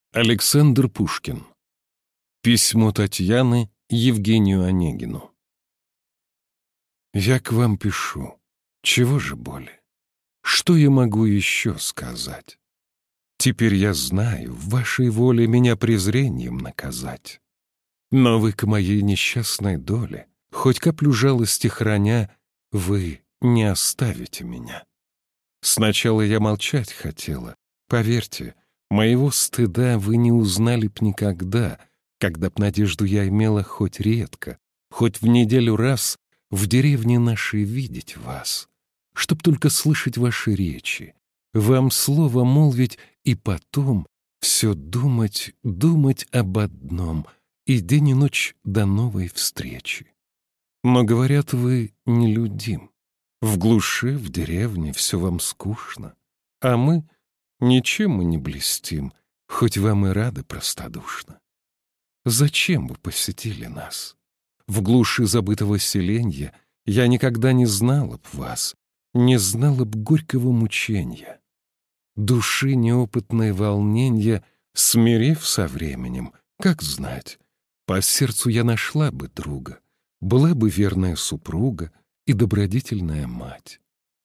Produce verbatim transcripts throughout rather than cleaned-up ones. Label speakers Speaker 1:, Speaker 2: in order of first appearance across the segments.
Speaker 1: Александр Пушкин. Письмо Татьяны Евгению Онегину. Я к вам пишу. Чего же более? Что я могу еще сказать? Теперь я знаю, в вашей воле меня презрением наказать. Но вы к моей несчастной доле, хоть каплю жалости храня, вы не оставите меня. Сначала я молчать хотела, поверьте, моего стыда вы не узнали б никогда, когда б надежду я имела хоть редко, хоть в неделю раз в деревне нашей видеть вас, чтоб только слышать ваши речи, вам слово молвить и потом все думать, думать об одном, и день и ночь до новой встречи. Но, говорят, вы нелюдим. В глуши, в деревне все вам скучно, а мы ничем мы не блестим, хоть вам и рады простодушно. Зачем вы посетили нас? В глуши забытого селенья я никогда не знала б вас, не знала б горького мученья. Души неопытное волненья, смирив со временем, как знать, по сердцу я нашла бы друга, была бы верная супруга и добродетельная мать.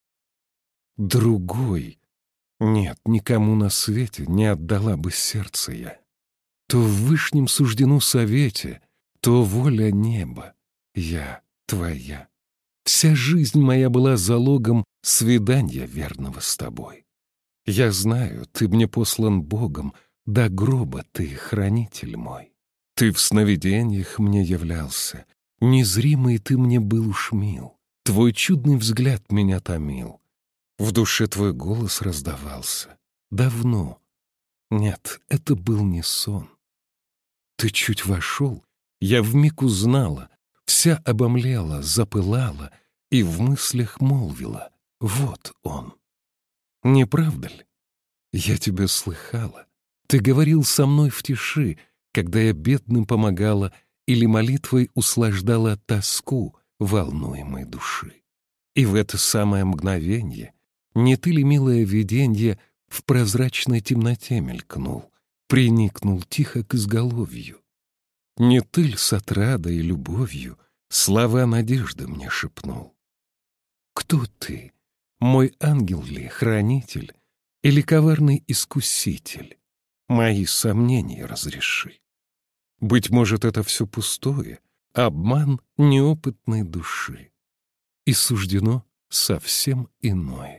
Speaker 1: Другой, нет, никому на свете не отдала бы сердце я. То в вышнем суждено совете, то воля неба, я твоя. Вся жизнь моя была залогом свидания верного с тобой. Я знаю, ты мне послан Богом, до гроба ты хранитель мой. Ты в сновидениях мне являлся, незримый ты мне был уж мил, твой чудный взгляд меня томил. В душе твой голос раздавался. Давно. Нет, это был не сон. Ты чуть вошел, я вмиг узнала, вся обомлела, запылала и в мыслях молвила: вот он. Не правда ли? Я тебя слыхала. Ты говорил со мной в тиши, когда я бедным помогала или молитвой услаждала тоску волнуемой души. И в это самое мгновенье не ты ли, милое виденье, в прозрачной темноте мелькнул, приникнул тихо к изголовью? Не ты ль с отрадой и любовью слова надежды мне шепнул? Кто ты? Мой ангел ли, хранитель, или коварный искуситель? Мои сомнения разреши. Быть может, это все пустое, обман неопытной души. И суждено совсем иное.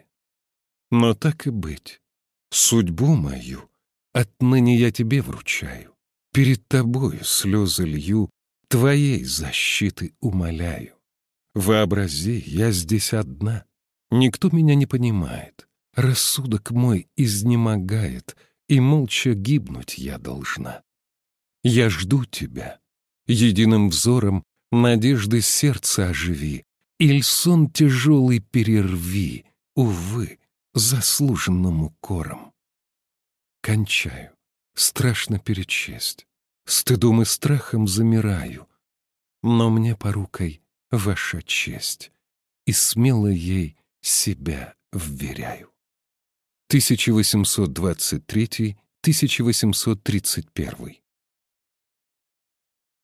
Speaker 1: Но так и быть, судьбу мою отныне я тебе вручаю, перед тобою слезы лью, твоей защиты умоляю. Вообрази, я здесь одна, никто меня не понимает, рассудок мой изнемогает, и молча гибнуть я должна. Я жду тебя, единым взором надежды сердца оживи, иль сон тяжелый перерви, увы, заслуженным укором. Кончаю, страшно перечесть, стыдом и страхом замираю, но мне порукой ваша честь, и смело ей себя вверяю. тысяча восемьсот двадцать третий — тысяча восемьсот тридцать первый.